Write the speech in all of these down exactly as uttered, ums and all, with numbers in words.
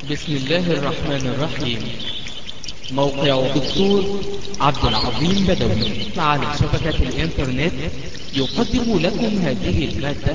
بسم الله الرحمن الرحيم. موقع دكتور عبد العظيم بدوي على شبكة الإنترنت يقدم لكم هذه المادة.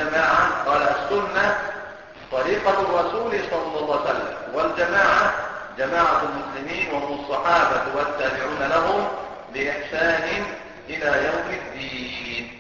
طريقة الرسول صلى الله عليه وسلم، والجماعة جماعة المسلمين وهم الصحابة والتابعون لهم بإحسان إلى يوم الدين.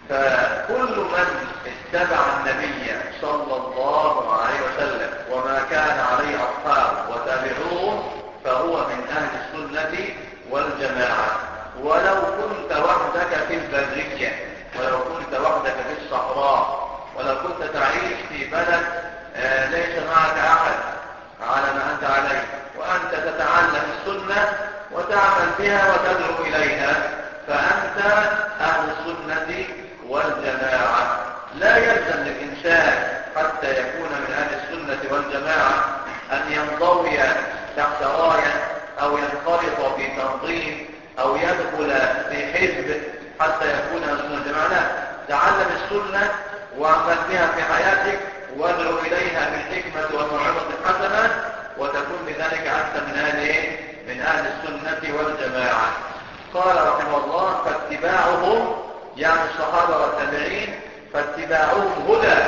فكل من اتبع النبي صلى الله عليه وسلم وما كان عليه أصحابه وتابعوه فهو من أهل السنة والجماعة. ولو كنت وحدك في البرية، ولو كنت وحدك في الصحراء، ولو كنت تعيش في بلد آه ليس معك أحد على ما أنت عليه، وأنت تتعلم السنة وتعمل بها وتدعو إليها، فأنت أهل السنة والجماعة. لا يلزم للإنسان حتى يكون من أهل السنة والجماعة أن ينضوي تحت راية أو ينخرط في تنظيم أو يدخل في حزب حتى يكون أهل السنة والجماعة. لا، تعلم السنة واعمل بها في حياتك وادعو إليها بالحكمة والموعظة الحسنة، وتكون بذلك أنت من أهل من أهل السنة والجماعة. قال رحمه الله: فاتباعهم يعني الصحابة والتابعين فاتباعهم هدى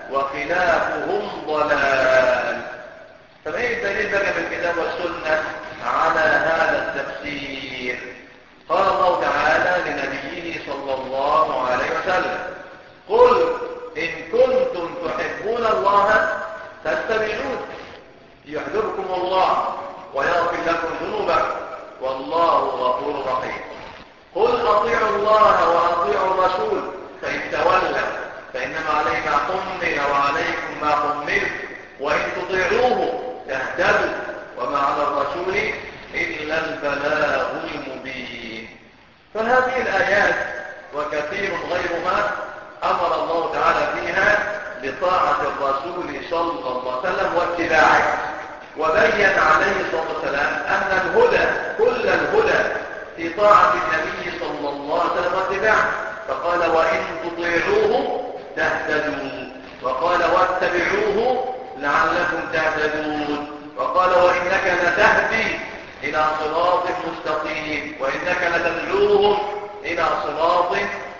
وخلافهم ضلال. فايه الدليل بقى من الكتاب والسنة على هذا التفسير؟ قال الله تعالى لنبيه صلى الله عليه وسلم: قل إن كنتم تحبون الله فاتبعون يحببكم الله ويغفر لكم ذنوبكم والله غفور رحيم. قل أطيعوا الله وأطيعوا الرسول فإن تولوا فإنما عليه ما حمل وعليكم ما حملتم وإن تطيعوه تهتدوا وما على الرسول إلا البلاغ المبين. فهذه الآيات وكثير غيرها أمر الله تعالى فيها بطاعة الرسول صلى الله عليه وسلم واتباعه، وبين عليه الصلاة والسلام أن الهدى كل الهدى في طاعة النبي صلى الله عليه وسلم واتباعه، فقال: وإن تطيعوه تهتدوا، وقال: واتبعوه لعلكم تهتدون، وقال: وإنك لتهدي إلى صراط مستقيم، وإنك لتدعوهم إلى صراط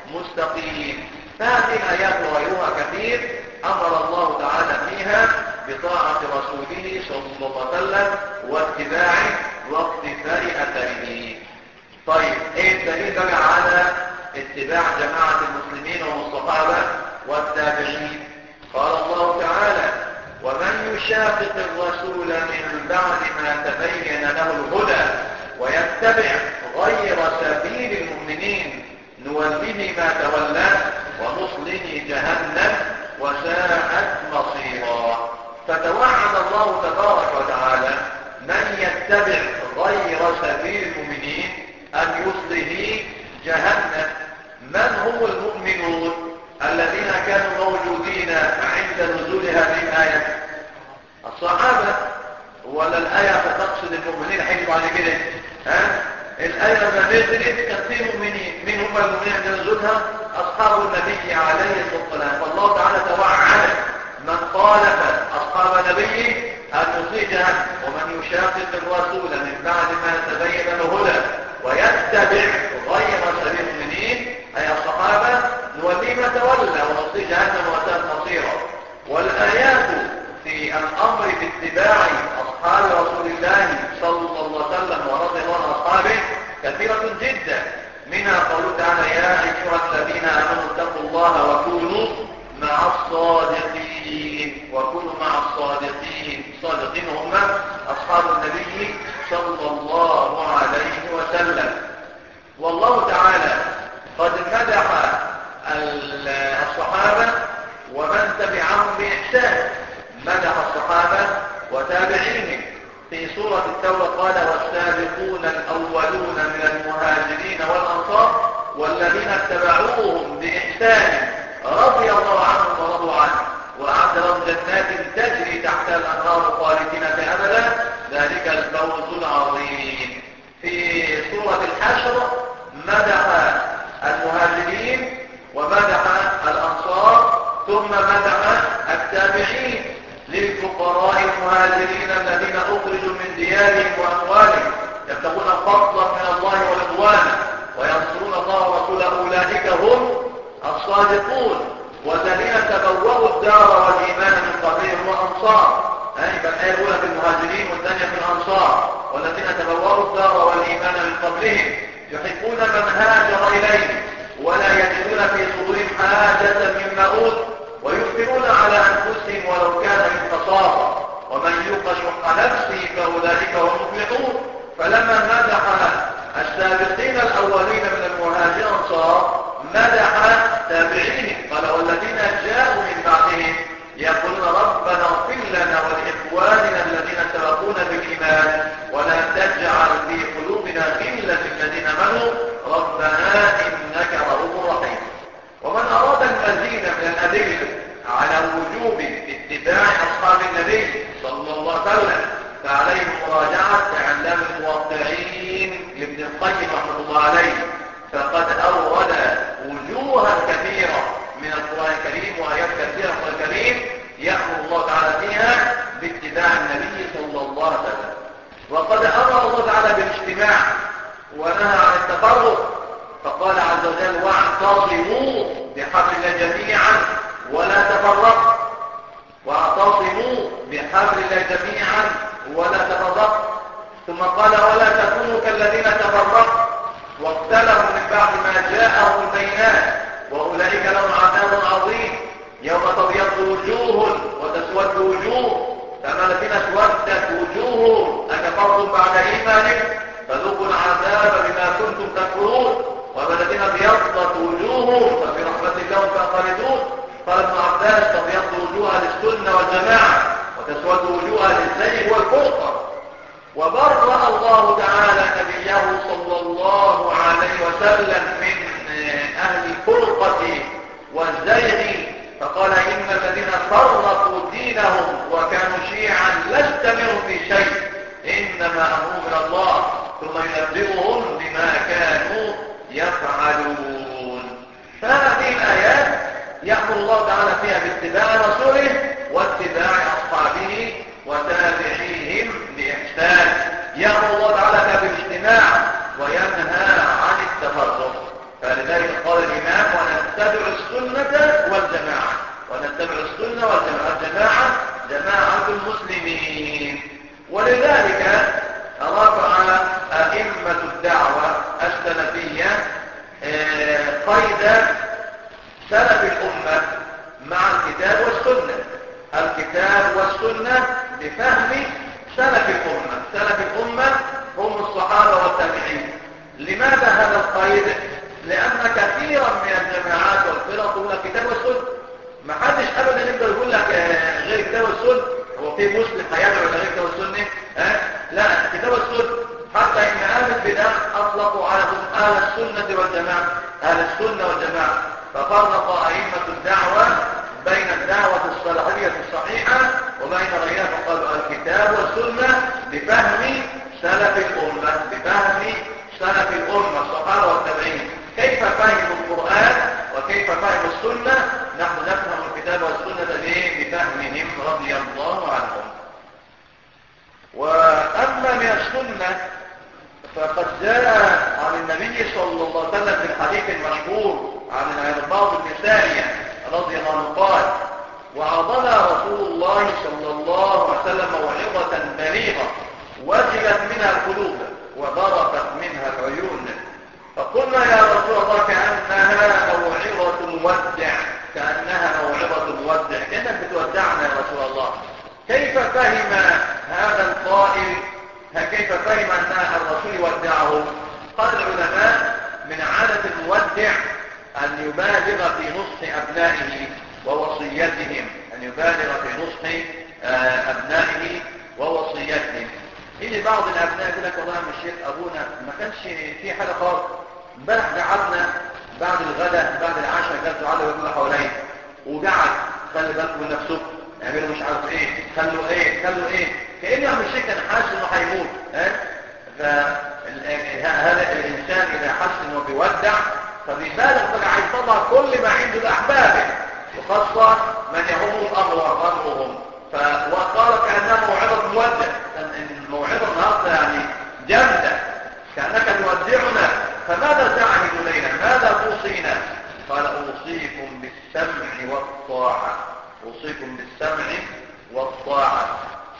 مستقيم. فهذه الآيات وغيرها كثير أمر الله تعالى فيها بطاعة رسوله صلى الله عليه وسلم واتباعه واقتفاء أثره. طيب ايه الدليل بقى على اتباع جماعة المسلمين والصحابة والتابعين؟ قال الله تعالى: ومن يشاقق الرسول من بعد ما تبين له الهدى ويتبع غير سبيل المؤمنين نوله ما تولى ونصله جهنم وساءت مصيرا. فتوعد الله تبارك وتعالى من يتبع غير سبيل المؤمنين أن يصله جهنم. من هم المؤمنون الذين كانوا موجودين عند نزول هذه الآية؟ الصحابة. ولا الآية فتقصد المؤمنين حين بعد كده؟ ها؟ الآية لما نزلت كان في مؤمنين. من هم المؤمنين عند نزولها؟ أصحاب النبي عليه الصلاة والسلام. فالله تعالى توعد من خالف أصحاب نبيه أن يصيب جهنم. ومن يشاقق الرسول من بعد ما تبين له الهدى ويتبع غير سبيل المؤمنين أي الصحابة نوليه ما تولى ونصيب جهنم وساءت مصيرا. والآيات في الأمر باتباع أصحاب رسول الله صلى الله عليه وسلم ورضي الله عن أصحابه كثيرة جدا. منها قوله تعالى: يا أيها الذين آمنوا اتقوا الله وكونوا مع الصادقين. وكونوا مع الصادقين. الصادقين هم أصحاب النبي صلى الله عليه وسلم. والله تعالى قد مدح الصحابة ومن تبعهم بإحسان. مدح الصحابة وتابعيهم في سورة التوبة قال: والسابقون الأولون من المهاجرين والأنصار والذين اتبعوهم بإحسان رضي الله عنهم ورضوا عنه وأعد لهم جنات تجري تحت الأنهار خالدين فيها أبدا ذلك الفوز العظيم. في سورة الحشر مدح المهاجرين ومدح الأنصار ثم مدح التابعين للفقراء المهاجرين الذين أخرجوا من ديارهم وأموالهم يبتغون فضلا من الله ورضوانه وينصرون الله ورسوله أولئك هم الصادقون. والذين تبوأوا الدار والإيمان من قبلهم وأنصار يبقى الآية الأولى في المهاجرين والثانية في الأنصار، والذين تبوأوا الدار والإيمان من قبلهم يحبون من هاجر إليه ولا يجدون في صدورهم حاجة مما أوتوا ويؤثرون على أنفسهم ولو كان من خصاصة ومن يوق شح نفسه فأولئك هم المفلحون. فلما مدح السابقين الأولين من المهاجرين والأنصار مدح تابعيهم، قال والذين جاءوا من بعدهم يقولون ربنا اغفر لنا ولإخواننا الذين سبقونا بالإيمان ولا تجعل في قلوبنا غلا للذين آمنوا ربنا إنك رؤوف رحيم. ومن أراد المزيد من الأدلة على وجوب اتباع أصحاب النبي صلى الله عليه وسلم فعليه مراجعة إعلام الموقعين لابن القيم رحمه الله عليه، فقد أورد وجوها كثيرة من القرآن الكريم وآيات كثيرة من القرآن الكريم يأمر الله تعالى فيها باتباع النبي صلى الله عليه وسلم. وقد أمر الله تعالى بالاجتماع ونهى عن التفرق، فقال عز وجل واعتصموا بحبل الله جميعا ولا تفرقوا، واعتصموا بحبل الله جميعا ولا تفرقوا. ثم قال ولا تكونوا كالذين تفرقوا واختلفوا من بعد ما جاءهم البينات وأولئك لهم عذاب عظيم يوم تبيض وجوه وتسود وجوه فما الذين اسودت وجوههم أكفرتم بعد إيمانكم فذوقوا العذاب بما كنتم تكفرون وما الذين ابيضت وجوههم ففي رحمة الله فخالدون. قال ابن عباس تبيض وجوهها للسنة والجماعة وتسود وجوهها للزيغ والفرقة. وبرأ الله تعالى نبيه صلى الله عليه وسلم من أهل الفرقة والزيغ فقال إن الذين فرقوا دينهم وكانوا شيعا لست منهم في شيء إنما أمرهم من الله ثم ينبئهم بما كانوا يفعلون. فهذه الآيات يأمر الله تعالى فيها باتباع رسوله واتباع أصحابه وتابعيهم بإحسان. يأمر الله تعالى فيها بالاجتماع وينهى عن التفرق. فلذلك قال الإمام ونتبع السنة والجماعة ونتبع السنة والجماعة الجماعة جماعة المسلمين. ولذلك رفع أئمة الدعوة السلفية قيد سلف الأمة مع الكتاب والسنة، الكتاب والسنة بفهم سلف الأمة. سلف الأمة هم الصحابة والتابعين. لماذا هذا القيد؟ لأن كثيرا من الجماعات والفرق تقول لك كتاب والسنة، ما حدش أبدا يقدر يقول لك غير كتاب والسنة. هو في مسلم هيدعو إلى غير كتاب والسنة؟ أه؟ لا، كتاب والسنة. حتى إن أهل البدع أطلقوا على أهل السنة والجماعة، أهل السنة والجماعة. ففرق أئمة الدعوة بين الدعوة الصلاحية الصحيحة وبين غيرها، فقالوا الكتاب والسنة بفهم سلف الأمة، بفهم سلف الأمة الصحابة والتابعين. كيف فهموا القرآن وكيف فهموا السنة؟ نحن نفهم الكتاب والسنة بفهمهم رضي الله عنهم. وأما من السنة فقد جاء عن النبي صلى الله عليه وسلم في الحديث المشهور عن العرباض بن سارية رضي الله عنه قال وعظنا رسول الله صلى الله عليه وسلم موعظة بليغة وجلت منها القلوب وضربت منها العيون، فقلنا يا رسول الله كأنها موعظة مودع، كأنها موعظة مودع، كأنك بتودعنا يا رسول الله. كيف فهم هذا القائل، كيف فهم أن الرسول يودعه؟ قال العلماء من عادة المودع أن يبالغ في نصح أبنائه ووصيتهم، أن يبالغ في نصح أبنائه ووصيتهم. إلي بعض الأبناء يقول لك والله يا الشيخ أبونا ما كانش في حاجة خالص، امبارح قعدنا بعد الغداء بعد العشاء قال تعالوا يقولوا حواليه وقعد خلي بالكم من نفسكم اعملوا مش عارف ايه خلوا ايه خلوا ايه كأنه يا الشيخ كان حاسس انه هيموت. فهذا الإنسان إذا حس انه بيودع فبيبالغ بقى عايز يطلع كل ما عنده لأحبابه وخاصة من يهم الأمر وأمرهم. فقال كأنها موعظة مودع، الموعظة النهارده يعني جامدة كأنك تودعنا، فماذا تعهد إلينا؟ ماذا توصينا؟ قال أوصيكم بالسمع والطاعة، أوصيكم بالسمع والطاعة.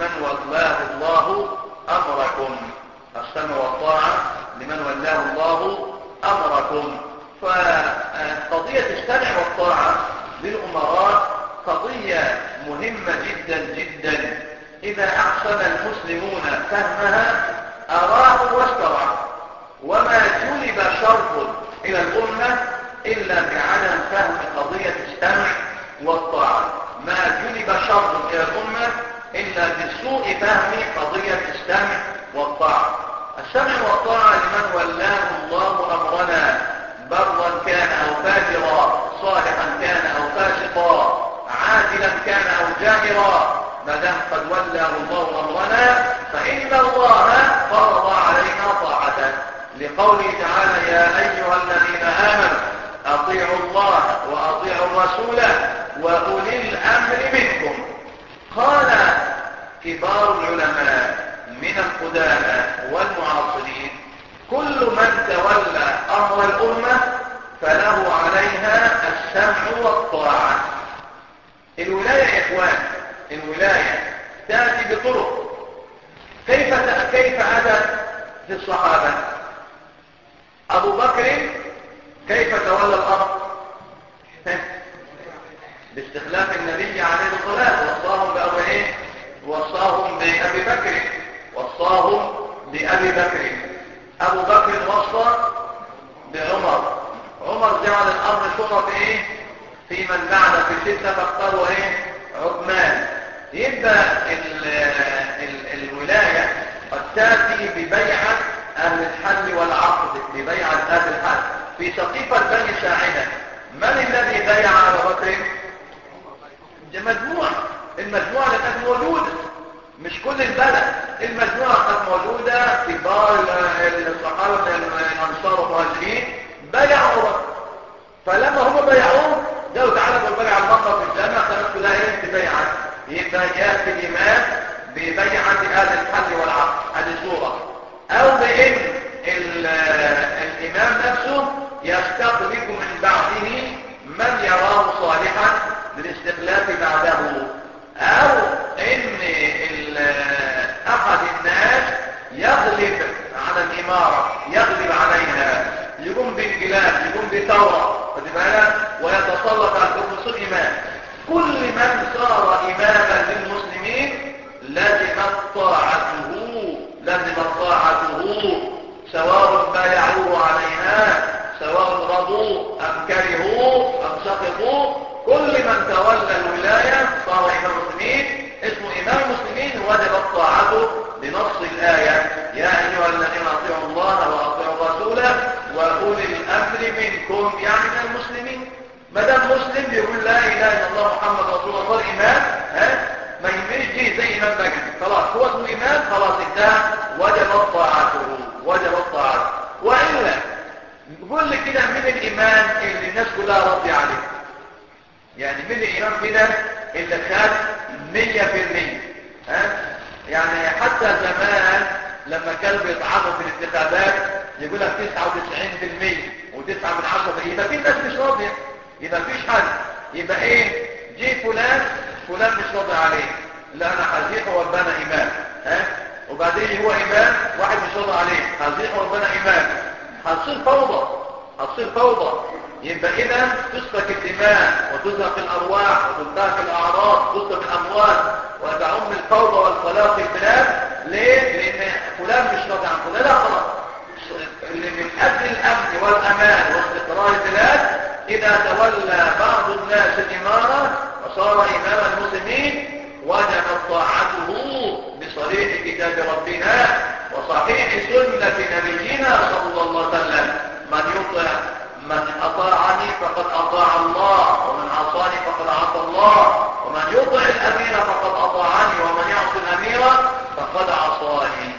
لمن ولاه الله أمركم. السمع والطاعة لمن ولاه الله أمركم. فقضية السمع والطاعة للأمراء قضية مهمة جدا جدا. إذا أحسن المسلمون فهمها أراه واسترعوا، وما جلب شر إلى الأمة إلا بعدم فهم قضية السمع والطاعة. ما جلب شر إلى الأمة إلا بسوء فهم قضية السمع والطاعة. السمع والطاعة لمن ولاه الله أمرنا، برا كان أو فاجرا، صالحا كان أو فاسقا، عادلا كان أو جائرا، ما دام قد ولاه الله أمرنا فإن الله فرض علينا طاعته، لقوله تعالى: يا أيها الذين آمنوا أطيعوا الله وأطيعوا الرسول وأولي الأمر منكم. قال كبار العلماء من القدامى والمعاصرين: كل من تولى أمر الأمة فله عليها السمع والطاعة. الولاية يا إخوان، الولاية تأتي بطرق. كيف كيف أتت في الصحابة؟ أبو بكر كيف تولى الأمر؟ باستخلاف النبي عليه الصلاة والسلام، وصاهم بأبي وصاهم بأبي بكر وصاهم بأبي بكر. أبو بكر وصى بعمر، عمر جعل الأمر شورى في إيه؟ في من بعد في ستة فاختاروا إيه؟ عثمان. يبقى ال ال الولاية قد تأتي ببيعة أهل الحل والعقد، ببيعة أهل الحل. في سقيفة بني ساعدة من الذي بيع أبا بكر؟ مجموعة، المجموعة اللي كانت موجودة، مش كل البلد، المجموعة كانت موجودة. كبار الصحابة الأنصار والمهاجرين بيعوا أبو بكر، فلما هم بيعوه قالوا تعالى بالبيع المنطقة في الجامعة، خلاص كلها ايه؟ ببيعة. يبقى يأتي الإمام ببيعة أهل الحل والعقد، هذه صورة. أو بإن الإمام نفسه يستخلف من بعده من يراه صالحا للاستخلاف بعده، أو إن أحد الناس يغلب على الإمارة، يغلب عليها، يقوم بانقلاب، يقوم بثورة ويتسلط على الرسول إمام. كل من صار إماما للمسلمين لازمت طاعته، لازمت طاعته، سواء بايعوه عليها، سواء رضوا أم كرهوا أم سخطوا. كل من تولى الولاية صار إمام المسلمين، اسمه إمام المسلمين، وجبت طاعته بنص الآية: يا أيها الذين أطيعوا الله وأطيعوا الرسول وأولي الأمر منكم، يعني من المسلمين. ما دام مسلم يقول لا إله إلا الله محمد رسول الله، صار إمام، ها ما يمشي زي إمام بكر، خلاص هو اسمه إمام، خلاص انتهى، وجبت طاعته، وجبت طاعته. وإلا بقول لي كده من الإمام اللي الناس كلها راضية عليه؟ يعني من الإمام كده اللي خد مية في المية؟ ها يعني حتى زمان لما كانوا بيطعنوا في الانتخابات يقول لك تسعة وتسعين بالمية وتسعة من عشرة بالمية، يبقى في ناس مش راضية، يبقى فيش حد. يبقى ايه؟ جي فلان فلان مش راضي عليه، لا انا هزيحه وابانا امام، ها وبعدين هو امام واحد مش راضي عليه، هزيحه وابانا امام، هتصير فوضى، هتصير فوضى. يبقى اذا تسفك الدماء وتزهق الارواح وتنتهك الاعراض وتسلب الاموال وتعم الفوضى والخلاف في البلاد. ليه؟ لان فلان مش راضي عن فلان، لا خلاص. اللي من اجل الامن والامان واستقرار البلاد اذا تولى بعض الناس الاماره وصار امام المسلمين وجبت طاعته بصريح كتاب ربنا وصحيح سنه نبينا صلى الله عليه وسلم: من يطع من أطاعني فقد أطاع الله، ومن عصاني فقد عصى الله، ومن يطع الأمير فقد أطاعني، ومن يعصي الأمير فقد عصاني.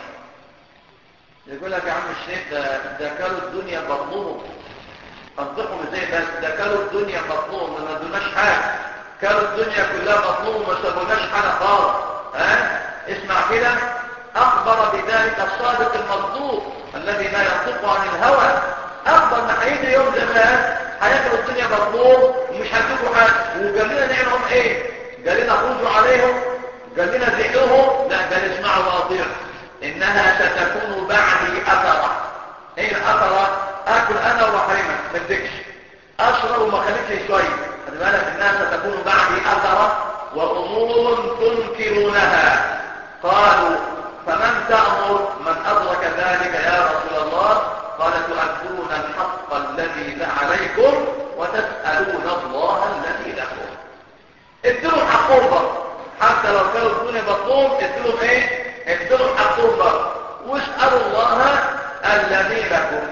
يقول لك يا عم الشيخ ده, ده كانوا الدنيا بطنهم، أنطقهم ازاي بس؟ ده كانوا الدنيا بطنهم ما ادوناش حاجة، كانوا الدنيا كلها بطنهم ما سابوناش حاجة خالص. ها اسمع كده، أخبر بذلك الصادق المصدوق الذي لا ينطق عن الهوى. أفضل ما هيجي يوم زمان هياكلوا الدنيا مطلوب ومش هتجيبوا حاجة، وقال لنا نعملهم ايه؟ قال لنا خرجوا عليهم قال لنا ذكرهم؟ لا، قال اسمعوا واطيعوا، انها ستكون بعدي اثرة. ايه الاثرة؟ اكل انا وحريمة ما ادكش، اشرب وما خليكش شوية. خلي بالك انها ستكون بعدي اثرة وامور تنكرونها. قالوا فمن تأمر؟ من ادرك ذلك يا رسول الله؟ قال تؤدون الحق الذي عليكم وتسألون الله الذي لكم. ادلوا حقهم برضه، حتى لو كانوا بدون بطلهم ادلوا ايه؟ ادلوا حقهم برضه، واسألوا الله الذي لكم.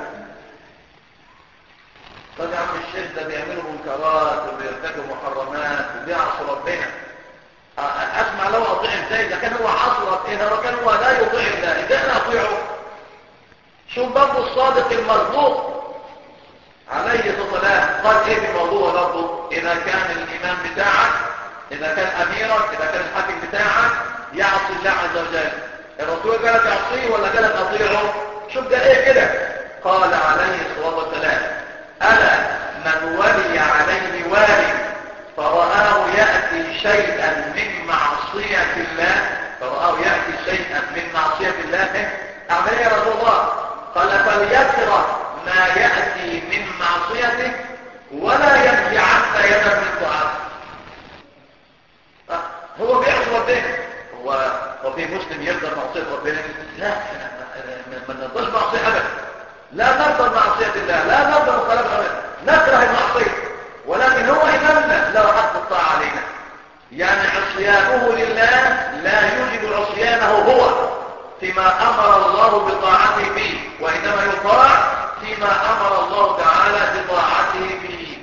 طب يا عم الشيخ ده بيعملوا منكرات وبيرتكبوا محرمات وبيعصوا ربنا، اسمع لو اطيع ازاي؟ اذا كان هو عصر اذا كان هو لا يطيع الله ازاي انا اطيعه؟ شوف برضه الصادق المصدوق عليه الصلاه والسلام قال ايه بالموضوع برضه؟ اذا كان الامام بتاعك، اذا كان اميرك، اذا كان الحاكم بتاعك يعصي الله عز وجل، الرسول قالت يعصيه ولا قالت اطيعه؟ شوف ده ايه كده؟ قال عليه الصلاه والسلام الا من ولي عليه والي فرآه يأتي شيئا من معصية الله، فرآه يأتي شيئا من معصية الله، اعمل ايه يا رسول الله؟ قال فليكره ما يأتي من معصيته ولا ينزعن يدا من طاعته. هو بيعصي ربنا، هو وفي مسلم يقدر معصية ربنا؟ لا، ما نقدرش معصية ابدا، لا نرضى معصية الله، لا نرضى مخالفة ابدا، نكره المعصية، ولكن هو إمامنا له حق الطاعة علينا. يعني عصيانه لله لا يوجب عصيانه هو فيما أمر الله بطاعته فيه، وإنما يطاع فيما أمر الله تعالى بطاعته فيه.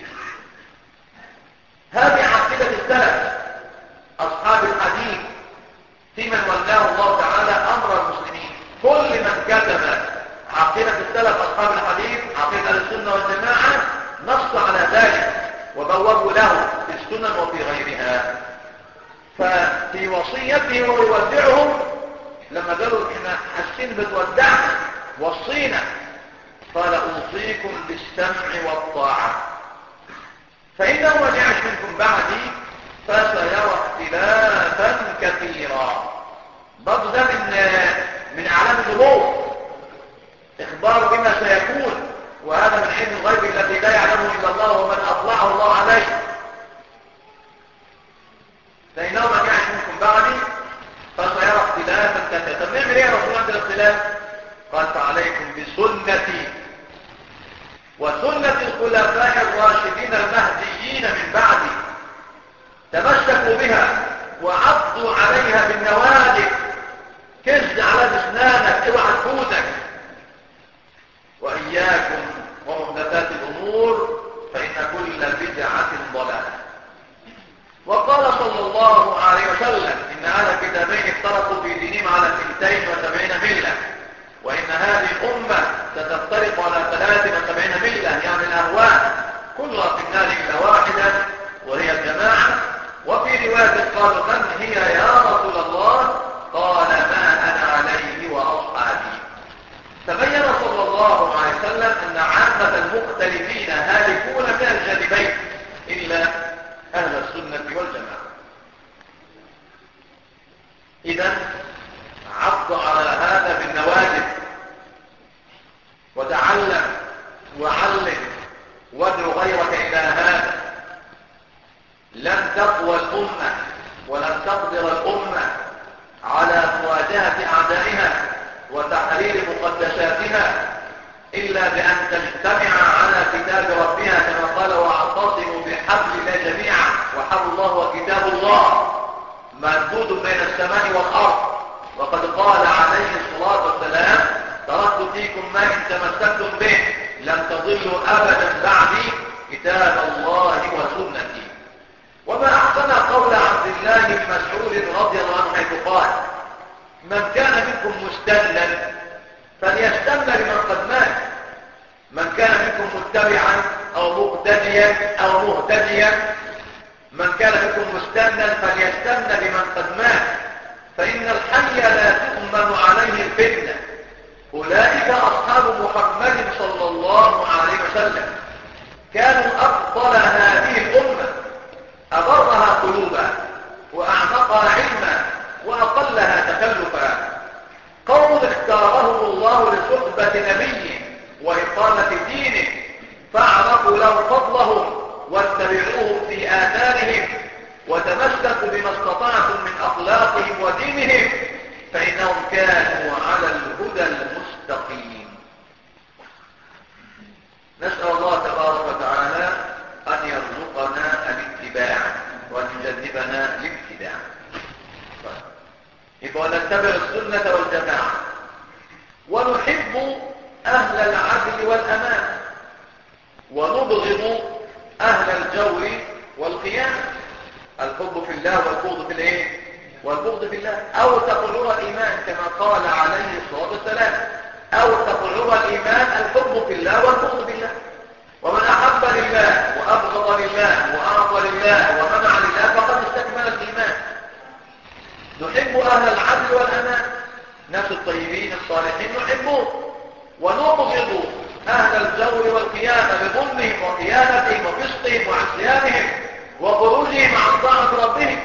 هذه عقيدة السلف أصحاب الحديث في من ولاه الله تعالى أمر المسلمين. كل من كتب عقيدة السلف أصحاب الحديث، عقيدة السنة والجماعة، نص على ذلك وبوابوا له في السنن وفي غيرها. ففي وصيته ويودعهم لما قالوا احنا حاسين بتودعنا وصينا، قال اوصيكم بالسمع والطاعة فإنه من يعش منكم بعدي فسيرى اختلافا كثيرا. برضه ده من من اعلام النبوة، اخبار بما سيكون، وهذا من علم الغيب الذي لا يعلمه الا الله ومن اطلعه الله عليه. فإنه من يعش منكم بعدي فسيرى اختلافا كثيرا. طب نعمل ايه يا رسول الله عند الاختلاف؟ قال فعليكم بسنتي وسنة الخلفاء الراشدين المهديين من بعدي، تمسكوا بها وعضوا عليها بالنواجذ، كز على اسنانك اوعى تفوتك، وإياكم ومحدثات الأمور فإن كل بدعة ضلالة. وقال صلى الله عليه وسلم إن أهل الكتابين افترقوا في دينهم على اثنتين وسبعين ملة، وإن هذه الأمة ستفترق على ثلاث وسبعين ملة، يعني الأهواء كلها في النار إلا واحدة وهي الجماعة. وفي رواية قالوا من هي يا رسول الله؟ قال ما أنا عليه وأصحابي. تبين صلى الله عليه وسلم أن عامة المختلفين هالكون من الجانبين إلا أهل السنة والجماعة. إذن عض على هذا بالنواجذ وتعلم وعلم وادعو غيرك إلى هذا. لن تقوى الأمة ولن تقدر الأمة على مواجهة أعدائها وتحرير مقدساتها إلا بأن تجتمع على كتاب ربها كما قال واعتصموا بحبل الله جميعا، وحبل الله وكتاب الله ممدود بين السماء والأرض. وقد قال عليه الصلاة والسلام تركت فيكم ما إن تمسكتم به لن تضلوا أبدا بعدي كتاب الله وسنتي. وما أحسن قول عبد الله بن مسعود رضي الله عنه حيث قال من كان منكم مستنا فليستن بمن قد مات، من كان منكم متبعا أو مقتديا أو مهتديا، من كان منكم مستنا فليستن بمن قد مات، فإن الحي لا تؤمن عليه الفتنة. أولئك أصحاب محمد صلى الله عليه وسلم، كانوا أفضل هذه الأمة، أبرها قلوبا وأعمقها علما إجابة نبيه وإقامة دينه، فاعرفوا له فضلهم واتبعوهم في آثارهم وتمسكوا بما استطعتم من أخلاقهم ودينهم، فإنهم كانوا على الهدى المستقيم. نسأل الله تبارك وتعالى أن يرزقنا الاتباع وأن يجنبنا الابتداع. يبقى نتبع السنة والجماعة ونحب أهل العدل والأمان ونبغض أهل الجور والخيانة. الحب في الله والبغض في الايه؟ والبغض في الله. أو تقلوا الإيمان كما قال عليه الصلاة والسلام، أو تقلوا الإيمان الحب في الله والبغض في الله. ومن أحب لله وأبغض لله وأعطى لله ومنع لله فقد استكمل الإيمان. نحب أهل العدل والأمان، ناس الطيبين الصالحين نحبهم، ونبغض أهل الجور والخيانة بظلمهم وخيانتهم وفسقهم وعصيانهم وخروجهم عن طاعة ربهم.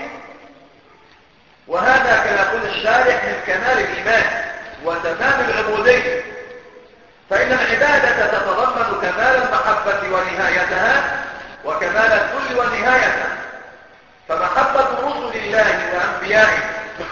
وهذا كما يقول الشارح من كمال الإيمان وتمام العبودية، فإن العبادة تتضمن كمال المحبة ونهايتها وكمال الذل ونهايتها. فمحبة رسل الله وأنبيائه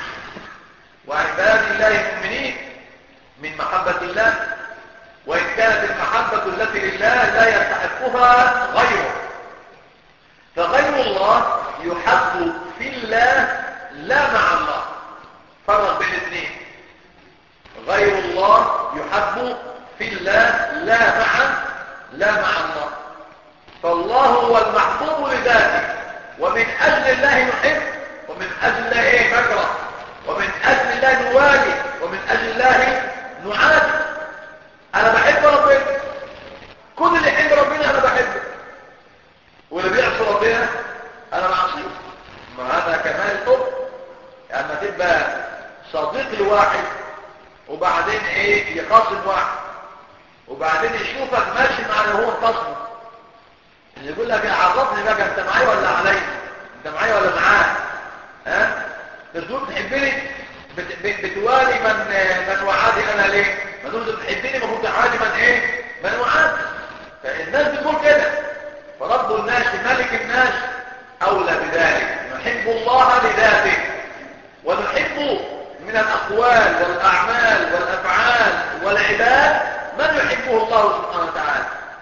وعباد الله المؤمنين من محبة الله، وإن كانت المحبة التي لله لا يستحقها غيره. فغير الله يحب في الله لا مع الله. فرق بين الاثنين. غير الله يحب في الله لا مع لا مع الله. فالله هو المحبوب لذاته، ومن أجل الله نحب، ومن أجل الله إيه نكره، ومن أجل الله نوالي، ومن أجل الله نعادي. أنا بحب ربنا، كل اللي يحب ربنا أنا بحبه، واللي بيعصي ربنا أنا بعصيه. ما هذا كمال الحب. يعني ما تبقى صديق لواحد وبعدين ايه يخاصم واحد، وبعدين يشوفك ماشي مع اللي هو خصمه، اللي يقول لك عرفني بقى انت معايا ولا عليا، انت معايا ولا معاك، ها تقول تحبني بت... بت... بتوالي من من وعادي انا ليه؟ ما تقول تحبني المفروض تعادي من ايه؟ من وعادي. فالناس بتقول كده، فرب الناس ملك الناس اولى بذلك. نحب الله لذاته، ونحب من الأقوال والأعمال والأفعال والعباد من يحبه الله سبحانه وتعالى.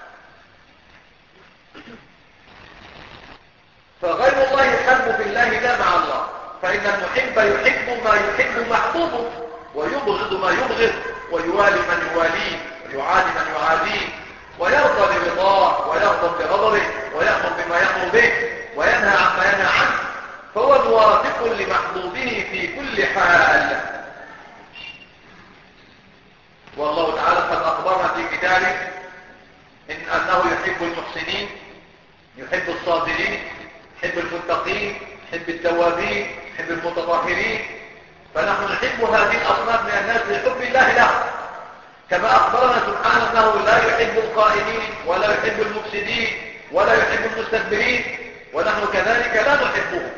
فغير الله يحب في الله لا مع الله. فإن المحب يحب ما يحب محبوبه، ويبغض ما يبغض، ويوالي من يواليه، ويعادي من يعاديه، ويرضى برضاه ويغضب بغضبه، ويأمر بما يأمر به، وينهى عما ينهى عنه. فهو موافق لمحبوبه في كل حال. والله تعالى قد أخبرنا في كتابه إن أنه يحب المحسنين، يحب الصابرين، يحب المتقين، يحب التوابين، يحب المتطهرين. فنحن نحب هذه الأصناف من الناس لحب الله لهم، كما أخبرنا سبحانه أنه لا يحب القائمين ولا يحب المفسدين ولا يحب المستكبرين، ونحن كذلك لا نحبه.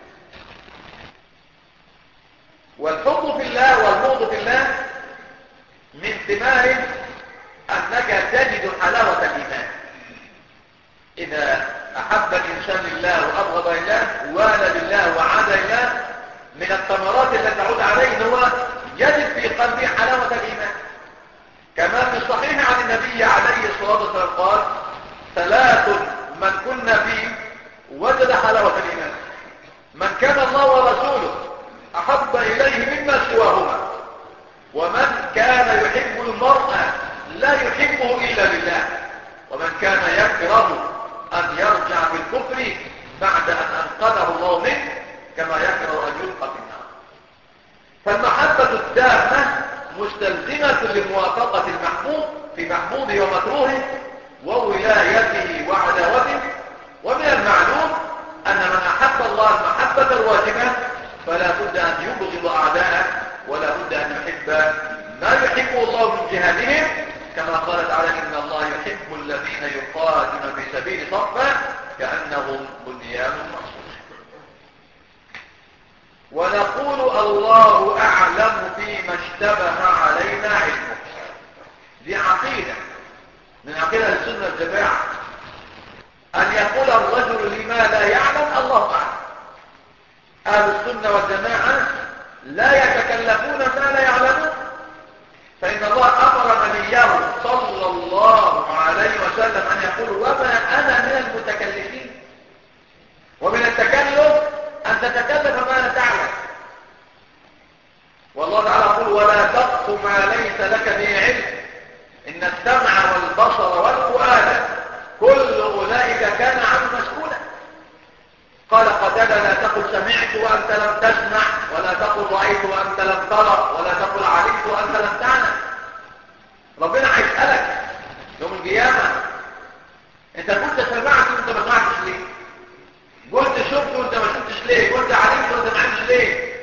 والحب في الله والبغض في الله من ثمار أنك تجد حلاوة الإيمان. إذا أحب الإنسان لله وأبغض لله والى لله وعاد لله، من الثمرات التي تعود عليه هو يجد في قلبه حلاوة الإيمان. كما في الصحيح عن النبي عليه الصلاة والسلام قال: ثلاث من كنا فيه وجد حلاوة الإيمان: من كان الله ورسوله أحب إليه مما سواهما، ومن كان يحب المرء لا يحبه إلا لله، ومن كان يكره أن يرجع بالكفر بعد أن أنقذه الله منه كما يكره أن يلقى في النار. فالمحبة التامة مستلزمة لموافقة المحبوب في محبوبه ومكروهه وولايته وعداوته. ومن المعلوم أن من أحب الله المحبة الواجبة فلا بد أن يبغض أعداءه، ولا بد أن يحب ما يحبه الله من جهادهم، كما قال تعالى: إن الله يحب الذين يقاتلون في سبيل صفا كأنهم بنيان مرصوص. ونقول الله أعلم فيما اشتبه علينا علمه. دي الجماعة أن يقول الرجل لما لا يعلم الله أعلم. أهل السنة والجماعة لا يتكلفون ما لا يعلمون، فإن الله أمر نبيه صلى الله عليه وسلم أن يقول وما أنا من المتكلفين. ومن التكلف أن تتكلف ما لا تعلم. والله تعالى يقول ولا تقف ما ليس لك به علم إن السمع والبصر والفؤاد كل أولئك كان عنه مسؤولا. قال قتادة لا تقل سمعت وأنت لم تسمع، ولا تقل رأيت وأنت لم ترى، ولا تقل علمت وأنت لم تعلم. ربنا هيسألك يوم القيامة انت كنت سمعت وانت ما سمعتش ليه؟ قلت شفت وانت ما شفتش ليه؟ قلت علمت وانت ما علمتش ليه؟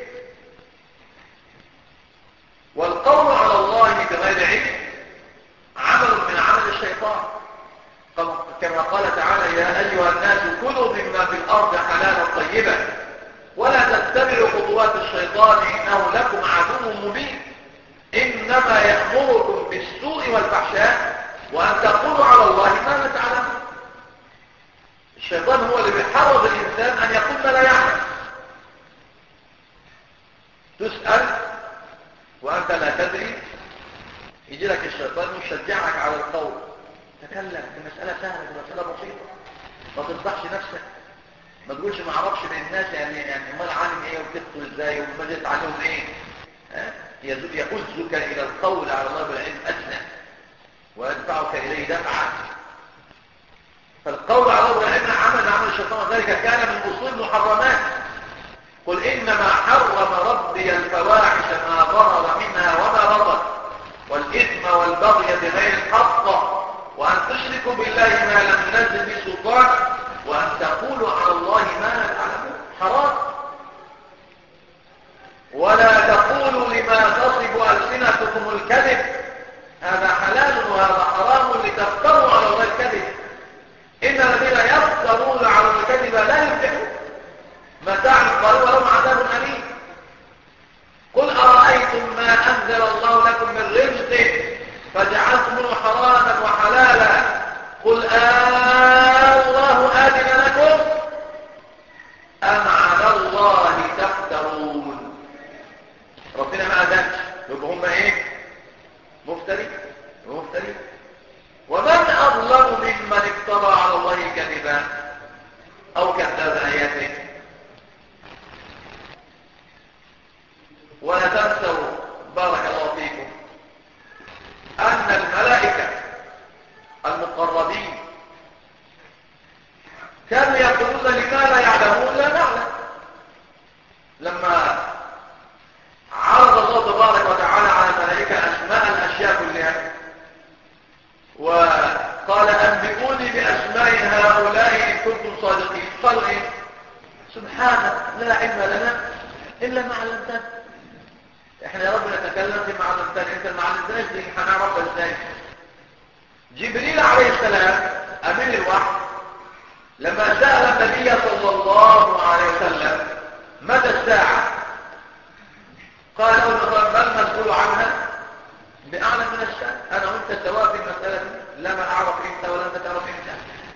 والقول على الله بغير علم عمل من عمل الشيطان، كما قال تعالى يا أيها الناس كلوا مما في الأرض حلالا طيبا ولا تتبعوا خطوات الشيطان إنه لكم عدو مبين إنما يأمركم بالسوء والفحشاء وأن تقولوا على الله ما لا تعلمون. الشيطان هو اللي بيحرض الإنسان أن يقول ما لا يعلم. تسأل وأنت لا تدري، يجي لك الشيطان يشجعك على القول. تكلم، المسألة سهلة، المسألة بسيطة، ما تفضحش نفسك، ما تقولش ما اعرفش للناس يعني يعني امال عالم ايه وبتقتل ازاي ومجلس عليهم ايه. ها يؤذك الى القول على الله بالعلم ادنى ويدفعك اليه دفعا. فالقول على الله بالعلم عمل عمل الشيطان، ذلك كان من اصول المحرمات. قل انما حرم ربي الفواحش ما ظهر منها وما بطن والاثم والبغي بغير الحق وان تشركوا بالله ما لم ينزل به سلطان وان تقولوا على الله ما لا تعلمون. حرام. ولا تقولوا لما تصف ألسنتكم الكذب هذا حلال وهذا حرام لتفتروا على الله الكذب إن الذين يفترون على الكذب لا يفلحون متاع قليل ولهم عذاب أليم. قل أرأيتم ما أنزل الله لكم من رزق فجعلتم منه حراما وحلالا قل آه الله آذن لكم أم على الله تفترون. ربنا ما أذنش يبقى هم إيه؟ مفتري مفتري. ومن أظلم ممن افترى على الله كذبا أو كذب آياته. ولا تنسوا بارك الله فيكم أن الملائكة المقربين كانوا يقولون لما لا يعلمون لا نعلم. لما عرض الله تبارك وتعالى على الملائكة أسماء الأشياء كلها وقال أنبئوني بأسماء هؤلاء إن كنتم صادقين قالوا إيه؟ سبحانك لا علم لنا إلا ما علمتنا. إحنا يا رب نتكلم فيما علمتنا، أنت ما علمتناش دي هنعرفها إزاي؟ جبريل عليه السلام أمين الوحي لما سأل النبي صلى الله عليه وسلم متى الساعة قال له ما المسؤول عنها بأعلم من الساعة. أنا وأنت سواء في المسألة دي لا ما أعرف إمتى ولا أنت تعرف إمتى.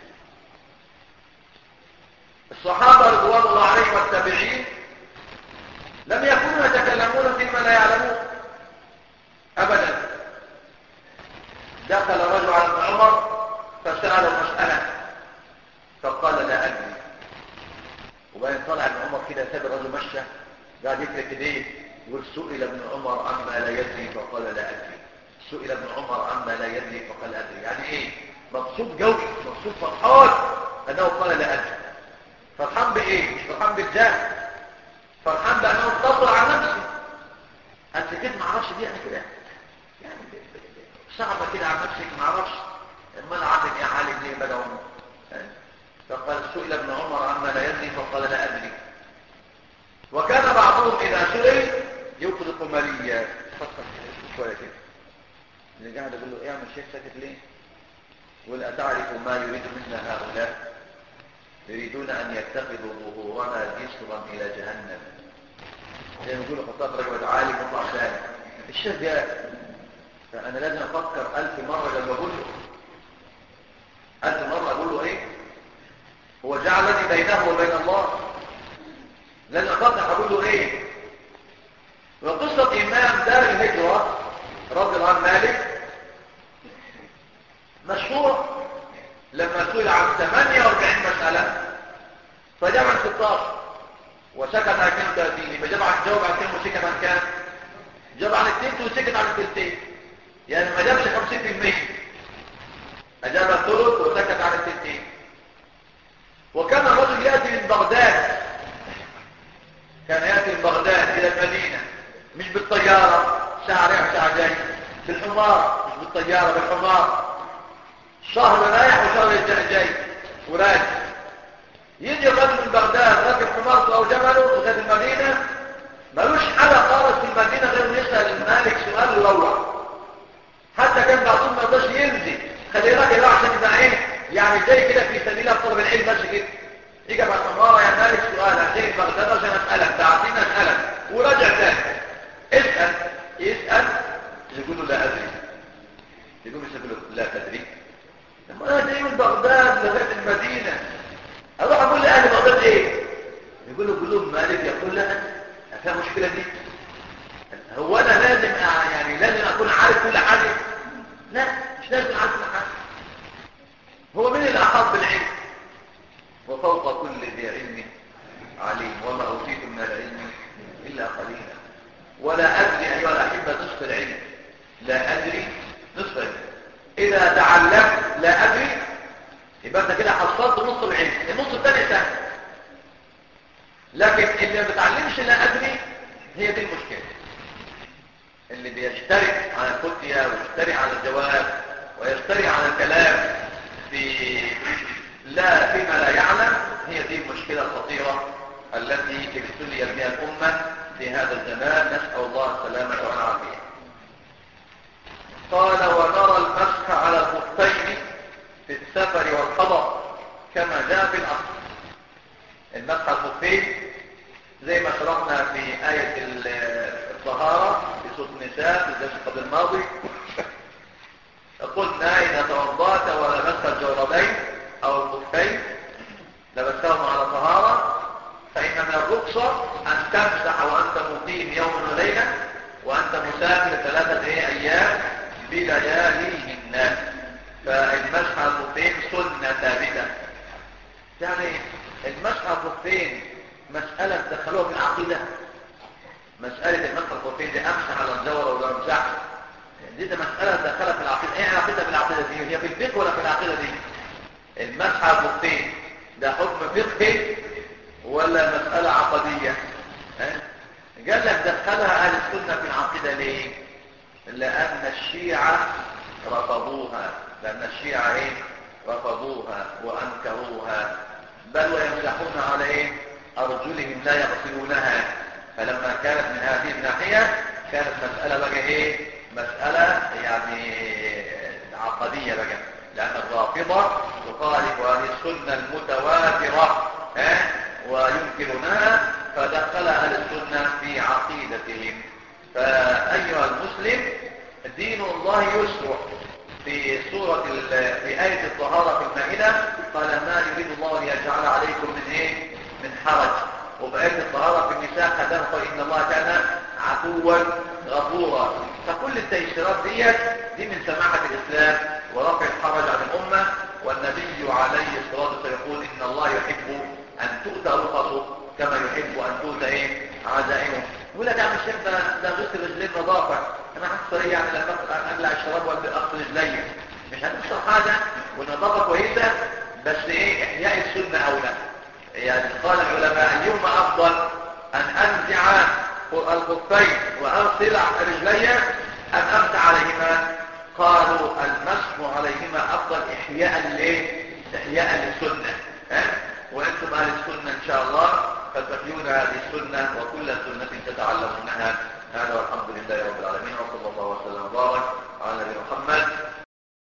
الصحابة رضوان الله عليهم والتابعين لم يكونوا يتكلمون فيما لا يعلمون أبدا. دخل رجل على ابن عمر فسأله مسألة فقال لا أدري. وبعدين طلع ابن عمر كده ساب الرجل مشى قاعد يفرك ايديه يقول سئل ابن عمر عما لا يدري فقال لا أدري. سئل ابن عمر عما لا يدري فقال أدري. يعني ايه؟ مبسوط قوي مبسوط فرحان انه قال لا أدري. فرحان بايه؟ مش فرحان بالجهل، فرحان بانه اتصل على نفسه. انت كده ما اعرفش دي انا كده يعني صعبه كده على نفسك ما اعرفش امال عامل ايه عالم ليه بقى عمر. فقال سئل ابن عمر عما لا يدري فقال لا ادري. وكان بعضهم اذا سئل يطلق ماليا فكر شويه كده اللي قاعد يقول له ايه يا عم الشيخ ساكت ليه؟ يقول اتعرف ما يريد منا هؤلاء يريدون ان يتخذوا ظهورنا جسرا الى جهنم. زي ما يقولوا خطاب رجل عالي مطلع ثاني الشيخ جاء فانا لازم افكر الف مره لما اقول له ألف مرة أقول له إيه؟ هو جعلني بينه وبين الله، لن أفتح أقول له إيه؟ وقصة إمام دار الهجرة رضي الله عنه مالك مشهور لما سئل عن ثمانية وأربعين مسألة فجاب عن ستاشر وسكت عن اثنين وثلاثين، يبقى جاب عن جاوب عن كام وسكت عن كام؟ جاب عن التلت وسكت عن التلتين، يعني ما جابش خمسين بالمية، أجاب الثلث وسكت عن التلتين. وكان الرجل يأتي من بغداد، كان يأتي من بغداد إلى المدينة مش بالطيارة ساعة رايح ساعة جاي، بالحمار، مش بالطيارة بالحمار، شهر رايح وشهر جاي وراجع. يجي الرجل من بغداد راكب حمارته او جمله لغايه المدينه، ملوش حاجه خالص في المدينه غير يسال المالك سؤال ويروح. حتى كان بعضهم ما يقدرش ينزل، خلي راجل راح عشان يبقى ايه يعني زي كده في سبيل طلب العلم ماشي كده، يجي على الحماره يا مالك سؤال هتيجي بغداد عشان اسالك، تعطيني اسالك وراجع تاني. اسال يسال يقول له لا ادري، يقول له لا تدري. لما انا جاي من بغداد لغايه المدينه اروح اقول لاهل بغداد ايه؟ يقول له قول لهم مالك يقول لا فيها مشكله دي. هو انا لازم يعني لازم اكون عارف كل حاجه؟ لا مش لازم اعرف كل حاجه. هو من اللي احاط بالعلم؟ وفوق كل ذي علم عليم، وما اوتيتم من العلم الا قليلا. ولا ادري ايها الاحبه نصف العلم، لا ادري نصف العلم. اذا تعلمت لا ادري يبقى انت كده حصلت نص العلم، النص الثاني سهل. لكن اللي ما بتعلمش لا ادري هي دي المشكله، اللي بيشترك على الفتية ويشترك على الجواب ويشترك على الكلام في لا فيما لا يعلم، هي دي المشكله الخطيره التي ابتلي بها الامه في هذا الزمان، نسال الله السلامه والعافيه. قال ونرى المسح على الخفين في السفر والحضر كما جاء في الأصل. المسح على الخفين زي ما شرحنا في آية الطهارة في سورة النساء في الدرس قبل الماضي، قلنا إذا توضأت ولبست الجوربين أو الخفين لبستهم على طهارة فإن من الرخصة أن تمسح وأنت مقيم يوم وليلة وأنت مسافر ثلاثة أيام بلياليهن. فالمسح على الخفين سنة ثابتة. يعني المسح على الخفين مسألة دخلوها في العقيدة، مسألة المسح على الخفين دي أمسح على الجورة ولا أمسح، دي ده مسألة دخلها في العقيدة. ايه علاقتها بالعقيدة دي؟ هي في الفقه ولا في العقيدة دي؟ المسح على الخفين ده حكم فقهي ولا مسألة عقدية؟ اه؟ قال لك دخلها أهل السنة في العقيدة ليه؟ لأن الشيعة رفضوها، لأن الشيعة ايه؟ رفضوها وأنكروها، بل ويمسحون على ايه؟ أرجلهم لا يغسلونها. فلما كانت من هذه الناحية كانت مسألة بقى ايه؟ مسألة يعني عقدية بقى، لأن الرافضة تخالف أهل السنة المتواترة اه؟ وينكرونها، فدخل أهل السنة في عقيدتهم. فأيها المسلم دين الله يسر. في سورة في آية الطهارة في المائدة قال ما يريد الله ليجعل عليكم من ايه؟ من حرج. وفي آية الطهارة في النساء قال إن الله كان عفوا غفورا. فكل التيسيرات ديت دي من سماحة الإسلام ورفع الحرج عن الأمة. والنبي عليه الصلاة والسلام يقول إن الله يحب أن تؤتى رخصه كما يحب أن تؤتى ايه؟ عزائمه. يقول لك يا عم الشيخ ده ده غسل رجلين نظافة، انا هخسر ايه يعني لما اقلع الشراب واغسل رجلي؟ مش هتخسر حاجه والنظافه كويسه، بس ايه؟ احياء السنه اولى. يعني قال العلماء ايهما افضل، ان انزع الخفين واغسل رجلي ام امسح عليهما؟ قالوا المسح عليهما افضل احياء لايه؟ احياء للسنه. ها وانتم اهل السنه ان شاء الله فتحيون هذه السنه وكل سنه تتعلمونها. هذا والحمد